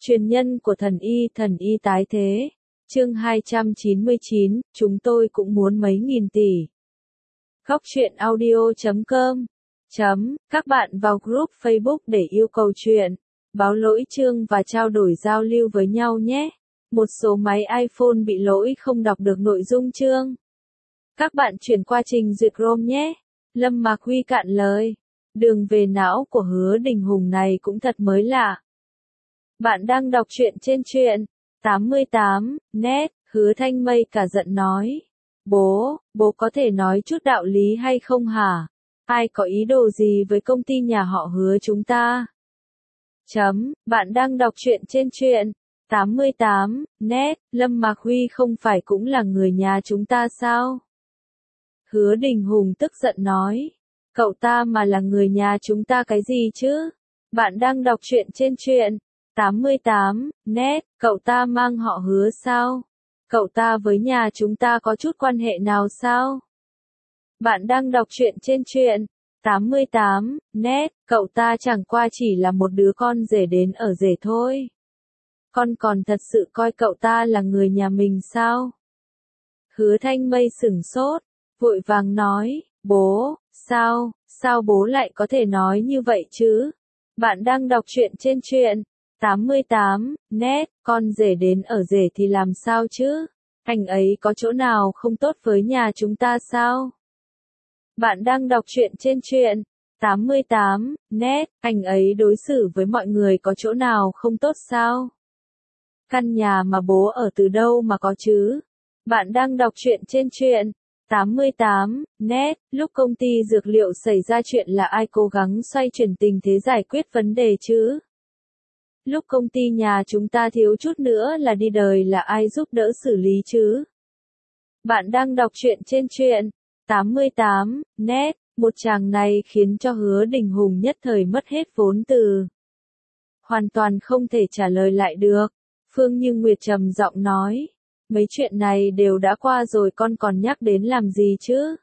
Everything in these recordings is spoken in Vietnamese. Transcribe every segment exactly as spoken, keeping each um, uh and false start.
Truyền nhân của thần y, thần y tái thế. Chương hai trăm chín mươi chín, chúng tôi cũng muốn mấy nghìn tỷ. Góc truyện audio chấm com. Chấm, các bạn vào group Facebook để yêu cầu chuyện, báo lỗi chương và trao đổi giao lưu với nhau nhé. Một số máy iPhone bị lỗi không đọc được nội dung chương. Các bạn chuyển qua trình duyệt Chrome nhé. Lâm Mạc Huy cạn lời. Đường về não của Hứa Đình Hùng này cũng thật mới lạ. Bạn đang đọc truyện trên truyện tám mươi tám net, Hứa Thanh Mây cả giận nói. Bố, bố có thể nói chút đạo lý hay không hả? Ai có ý đồ gì với công ty nhà họ Hứa chúng ta? Chấm, bạn đang đọc truyện trên truyện tám mươi tám net, Lâm Mạc Huy không phải cũng là người nhà chúng ta sao? Hứa Đình Hùng tức giận nói. Cậu ta mà là người nhà chúng ta cái gì chứ? Bạn đang đọc truyện trên truyện tám mươi tám net, cậu ta mang họ Hứa sao? Cậu ta với nhà chúng ta có chút quan hệ nào sao? Bạn đang đọc truyện trên truyện tám mươi tám net, cậu ta chẳng qua chỉ là một đứa con rể đến ở rể thôi. Con còn thật sự coi cậu ta là người nhà mình sao? Hứa Thanh Mây sửng sốt, vội vàng nói, bố, sao, sao bố lại có thể nói như vậy chứ? Bạn đang đọc truyện trên truyện tám mươi tám net, con rể đến ở rể thì làm sao chứ? Anh ấy có chỗ nào không tốt với nhà chúng ta sao? Bạn đang đọc truyện trên truyện tám mươi tám net, anh ấy đối xử với mọi người có chỗ nào không tốt sao? Căn nhà mà bố ở từ đâu mà có chứ? Bạn đang đọc truyện trên truyện tám mươi tám net, lúc công ty dược liệu xảy ra chuyện là ai cố gắng xoay chuyển tình thế giải quyết vấn đề chứ? Lúc công ty nhà chúng ta thiếu chút nữa là đi đời là ai giúp đỡ xử lý chứ? Bạn đang đọc truyện trên truyện tám mươi tám net, một chàng này khiến cho Hứa Đình Hùng nhất thời mất hết vốn từ. Hoàn toàn không thể trả lời lại được. Phương Như Nguyệt trầm giọng nói, mấy chuyện này đều đã qua rồi con còn nhắc đến làm gì chứ?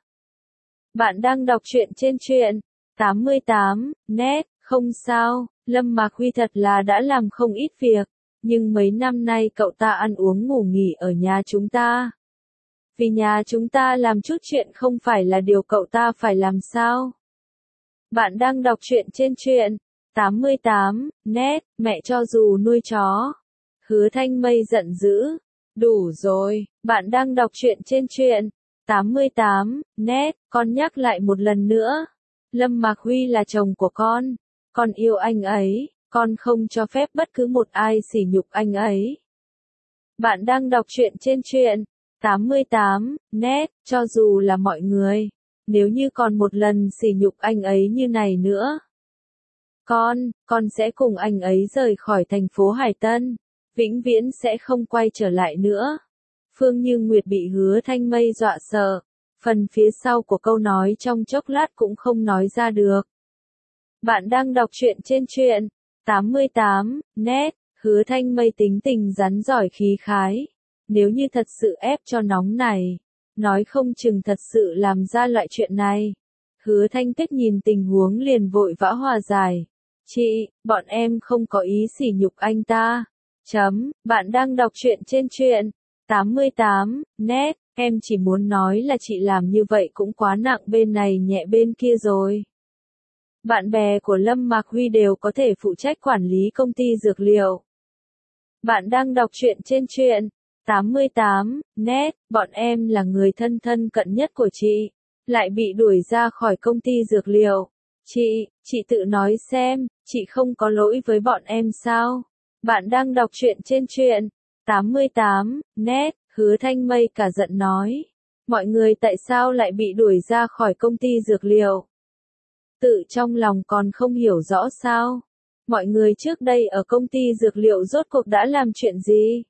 Bạn đang đọc truyện trên truyện tám mươi tám net, không sao, Lâm Mạc Huy thật là đã làm không ít việc, nhưng mấy năm nay cậu ta ăn uống ngủ nghỉ ở nhà chúng ta. Vì nhà chúng ta làm chút chuyện không phải là điều cậu ta phải làm sao? Bạn đang đọc truyện trên truyện tám mươi tám net, mẹ cho dù nuôi chó. Hứa Thanh Mây giận dữ. Đủ rồi, bạn đang đọc truyện trên truyện tám mươi tám net, con nhắc lại một lần nữa. Lâm Mạc Huy là chồng của con, con yêu anh ấy, con không cho phép bất cứ một ai sỉ nhục anh ấy. Bạn đang đọc truyện trên truyện tám mươi tám net, cho dù là mọi người, nếu như còn một lần sỉ nhục anh ấy như này nữa, con, con sẽ cùng anh ấy rời khỏi thành phố Hải Tân, vĩnh viễn sẽ không quay trở lại nữa. Phương Như Nguyệt bị Hứa Thanh Mây dọa sợ, phần phía sau của câu nói trong chốc lát cũng không nói ra được. Bạn đang đọc truyện trên truyện tám mươi tám net, Hứa Thanh Mây tính tình rắn giỏi khí khái. Nếu như thật sự ép cho nóng này, nói không chừng thật sự làm ra loại chuyện này. Hứa Thanh Tuyết nhìn tình huống liền vội vã hòa giải. Chị, bọn em không có ý sỉ nhục anh ta. Chấm, bạn đang đọc truyện trên truyện tám mươi tám net, em chỉ muốn nói là chị làm như vậy cũng quá nặng bên này nhẹ bên kia rồi. Bạn bè của Lâm Mạc Huy đều có thể phụ trách quản lý công ty dược liệu. Bạn đang đọc truyện trên truyện tám mươi tám net, bọn em là người thân thân cận nhất của chị, lại bị đuổi ra khỏi công ty dược liệu. Chị, chị tự nói xem, chị không có lỗi với bọn em sao? Bạn đang đọc truyện trên truyện tám mươi tám net, Hứa Thanh Mây cả giận nói. Mọi người tại sao lại bị đuổi ra khỏi công ty dược liệu? Tự trong lòng còn không hiểu rõ sao? Mọi người trước đây ở công ty dược liệu rốt cuộc đã làm chuyện gì?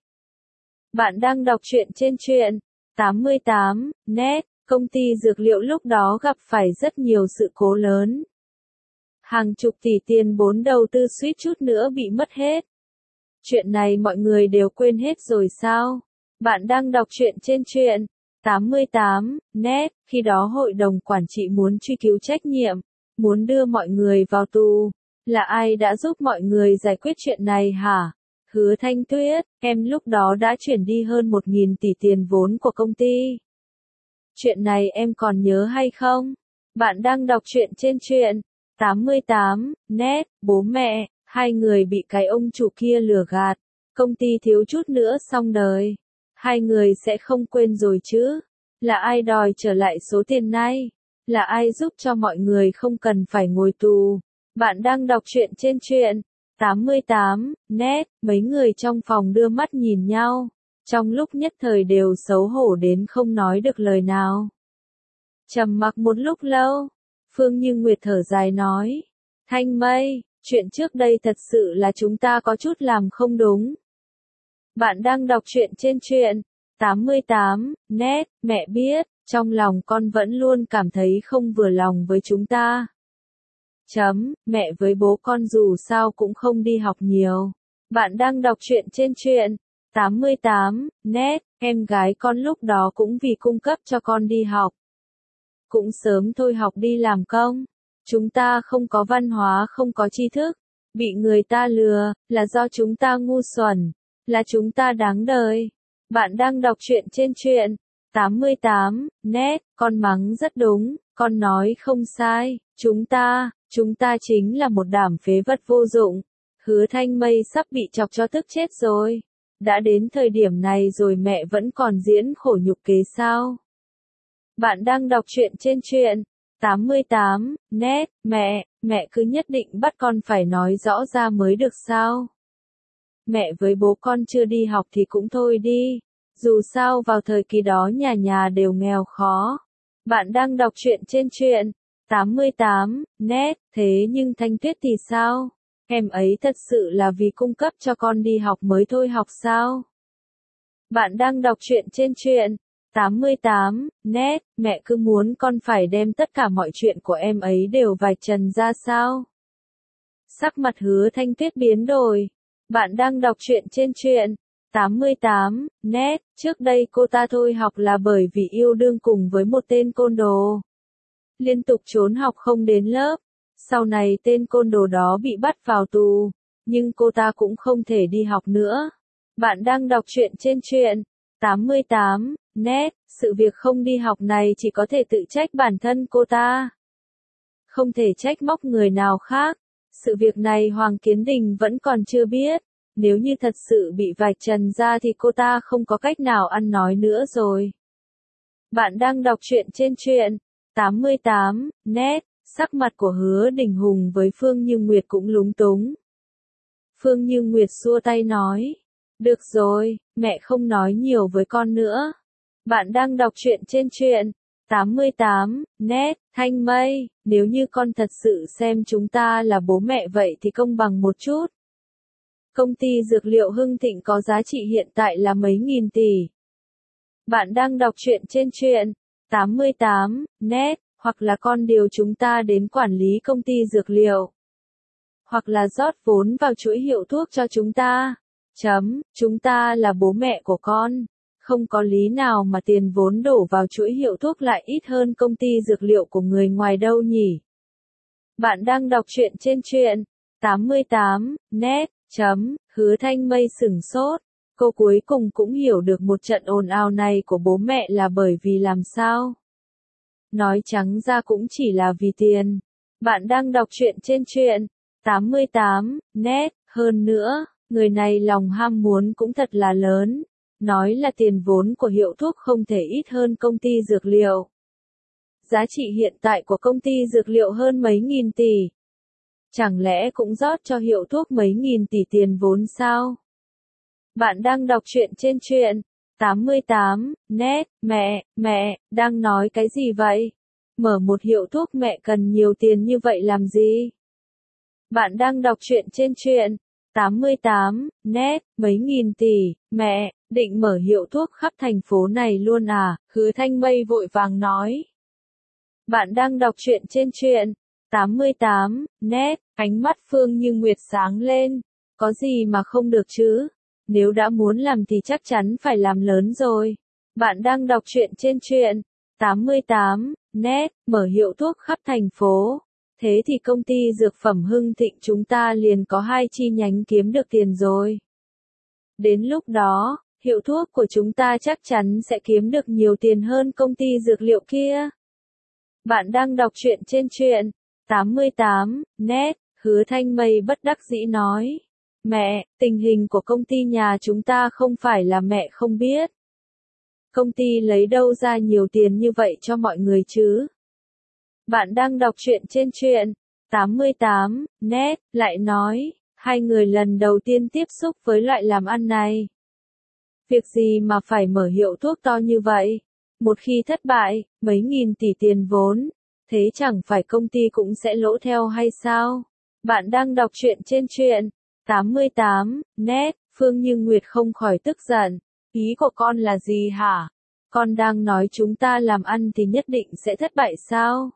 Bạn đang đọc truyện trên truyện tám mươi tám net, công ty dược liệu lúc đó gặp phải rất nhiều sự cố lớn. Hàng chục tỷ tiền vốn đầu tư suýt chút nữa bị mất hết. Chuyện này mọi người đều quên hết rồi sao? Bạn đang đọc truyện trên truyện tám mươi tám net, khi đó hội đồng quản trị muốn truy cứu trách nhiệm, muốn đưa mọi người vào tù. Là ai đã giúp mọi người giải quyết chuyện này hả? Hứa Thanh Tuyết, em lúc đó đã chuyển đi hơn một nghìn tỷ tiền vốn của công ty. Chuyện này em còn nhớ hay không? Bạn đang đọc truyện trên truyện tám mươi tám net, bố mẹ, hai người bị cái ông chủ kia lừa gạt. Công ty thiếu chút nữa xong đời. Hai người sẽ không quên rồi chứ? Là ai đòi trở lại số tiền này? Là ai giúp cho mọi người không cần phải ngồi tù? Bạn đang đọc truyện trên truyện tám mươi tám net, mấy người trong phòng đưa mắt nhìn nhau. Trong lúc nhất thời đều xấu hổ đến không nói được lời nào. Trầm mặc một lúc lâu, Phương Như Nguyệt thở dài nói. Thanh Mây, chuyện trước đây thật sự là chúng ta có chút làm không đúng. Bạn đang đọc truyện trên truyện tám mươi tám net, mẹ biết, trong lòng con vẫn luôn cảm thấy không vừa lòng với chúng ta. Chấm, mẹ với bố con dù sao cũng không đi học nhiều. Bạn đang đọc truyện trên truyện tám mươi tám net, em gái con lúc đó cũng vì cung cấp cho con đi học. Cũng sớm thôi học đi làm công. Chúng ta không có văn hóa, không có tri thức. Bị người ta lừa, là do chúng ta ngu xuẩn. Là chúng ta đáng đời. Bạn đang đọc truyện trên truyện tám mươi tám net, con mắng rất đúng, con nói không sai, chúng ta, chúng ta chính là một đám phế vật vô dụng. Hứa Thanh Mây sắp bị chọc cho tức chết rồi. Đã đến thời điểm này rồi mẹ vẫn còn diễn khổ nhục kế sao? Bạn đang đọc truyện trên truyện tám mươi tám net, mẹ, mẹ cứ nhất định bắt con phải nói rõ ra mới được sao? Mẹ với bố con chưa đi học thì cũng thôi đi. Dù sao vào thời kỳ đó nhà nhà đều nghèo khó. Bạn đang đọc truyện trên truyện tám mươi tám net, thế nhưng Thanh Tuyết thì sao? Em ấy thật sự là vì cung cấp cho con đi học mới thôi học sao? Bạn đang đọc truyện trên truyện tám mươi tám net, mẹ cứ muốn con phải đem tất cả mọi chuyện của em ấy đều vạch trần ra sao? Sắc mặt Hứa Thanh Tuyết biến đổi. Bạn đang đọc truyện trên truyện tám mươi tám net, trước đây cô ta thôi học là bởi vì yêu đương cùng với một tên côn đồ. Liên tục trốn học không đến lớp. Sau này tên côn đồ đó bị bắt vào tù, nhưng cô ta cũng không thể đi học nữa. Bạn đang đọc truyện trên truyện tám mươi tám net, sự việc không đi học này chỉ có thể tự trách bản thân cô ta. Không thể trách móc người nào khác. Sự việc này Hoàng Kiến Đình vẫn còn chưa biết. Nếu như thật sự bị vạch trần ra thì cô ta không có cách nào ăn nói nữa rồi. Bạn đang đọc truyện trên truyện tám mươi tám net, sắc mặt của Hứa Đình Hùng với Phương Như Nguyệt cũng lúng túng. Phương Như Nguyệt xua tay nói, được rồi, mẹ không nói nhiều với con nữa. Bạn đang đọc truyện trên truyện tám mươi tám net, Thanh Mây, nếu như con thật sự xem chúng ta là bố mẹ vậy thì công bằng một chút. Công ty dược liệu Hưng Thịnh có giá trị hiện tại là mấy nghìn tỷ. Bạn đang đọc truyện trên truyện tám mươi tám net, hoặc là con điều chúng ta đến quản lý công ty dược liệu. Hoặc là rót vốn vào chuỗi hiệu thuốc cho chúng ta. Chấm, chúng ta là bố mẹ của con. Không có lý nào mà tiền vốn đổ vào chuỗi hiệu thuốc lại ít hơn công ty dược liệu của người ngoài đâu nhỉ? Bạn đang đọc truyện trên truyện tám mươi tám net, chấm, Hứa Thanh Mây sửng sốt. Cô cuối cùng cũng hiểu được một trận ồn ào này của bố mẹ là bởi vì làm sao? Nói trắng ra cũng chỉ là vì tiền. Bạn đang đọc truyện trên truyện tám mươi tám net, hơn nữa, người này lòng ham muốn cũng thật là lớn. Nói là tiền vốn của hiệu thuốc không thể ít hơn công ty dược liệu. Giá trị hiện tại của công ty dược liệu hơn mấy nghìn tỷ. Chẳng lẽ cũng rót cho hiệu thuốc mấy nghìn tỷ tiền vốn sao? Bạn đang đọc truyện trên truyện tám mươi tám net, mẹ, mẹ, đang nói cái gì vậy? Mở một hiệu thuốc mẹ cần nhiều tiền như vậy làm gì? Bạn đang đọc truyện trên truyện tám mươi tám net, mấy nghìn tỷ, mẹ, định mở hiệu thuốc khắp thành phố này luôn à? Hứa Thanh Mây vội vàng nói. Bạn đang đọc truyện trên truyện tám mươi tám net, ánh mắt Phương Như Nguyệt sáng lên. Có gì mà không được chứ? Nếu đã muốn làm thì chắc chắn phải làm lớn rồi. Bạn đang đọc truyện trên truyện tám mươi tám net, mở hiệu thuốc khắp thành phố. Thế thì công ty dược phẩm Hưng Thịnh chúng ta liền có hai chi nhánh kiếm được tiền rồi. Đến lúc đó, hiệu thuốc của chúng ta chắc chắn sẽ kiếm được nhiều tiền hơn công ty dược liệu kia. Bạn đang đọc truyện trên truyện tám mươi tám net, Hứa Thanh Mây bất đắc dĩ nói. Mẹ, tình hình của công ty nhà chúng ta không phải là mẹ không biết. Công ty lấy đâu ra nhiều tiền như vậy cho mọi người chứ? Bạn đang đọc truyện trên truyện tám mươi tám net, lại nói, hai người lần đầu tiên tiếp xúc với loại làm ăn này. Việc gì mà phải mở hiệu thuốc to như vậy? Một khi thất bại, mấy nghìn tỷ tiền vốn, thế chẳng phải công ty cũng sẽ lỗ theo hay sao? Bạn đang đọc truyện trên truyện tám mươi tám net, Phương Như Nguyệt không khỏi tức giận. Ý của con là gì hả? Con đang nói chúng ta làm ăn thì nhất định sẽ thất bại sao?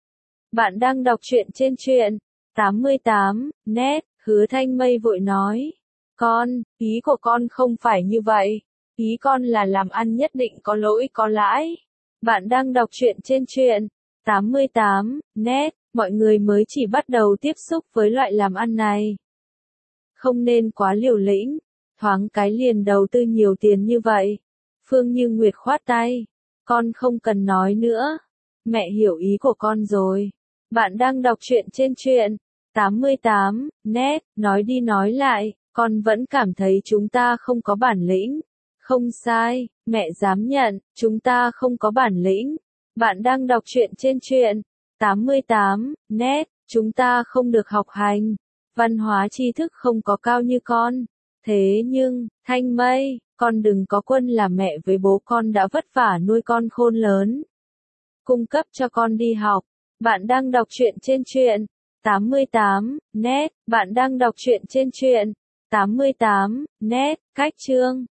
Bạn đang đọc truyện trên truyện tám mươi tám net, Hứa Thanh Mây vội nói. Con, ý của con không phải như vậy. Ý con là làm ăn nhất định có lỗi có lãi. Bạn đang đọc truyện trên truyện tám mươi tám net, mọi người mới chỉ bắt đầu tiếp xúc với loại làm ăn này. Không nên quá liều lĩnh, thoáng cái liền đầu tư nhiều tiền như vậy. Phương Như Nguyệt khoát tay. Con không cần nói nữa. Mẹ hiểu ý của con rồi. Bạn đang đọc truyện trên truyện tám mươi tám net, nói đi nói lại, con vẫn cảm thấy chúng ta không có bản lĩnh. Không sai, mẹ dám nhận, chúng ta không có bản lĩnh. Bạn đang đọc truyện trên truyện tám mươi tám net, chúng ta không được học hành, văn hóa tri thức không có cao như con. Thế nhưng, Thanh Mây, con đừng có quên là mẹ với bố con đã vất vả nuôi con khôn lớn, cung cấp cho con đi học. Bạn đang đọc truyện trên truyện tám mươi tám net, bạn đang đọc truyện trên truyện tám mươi tám net, cách chương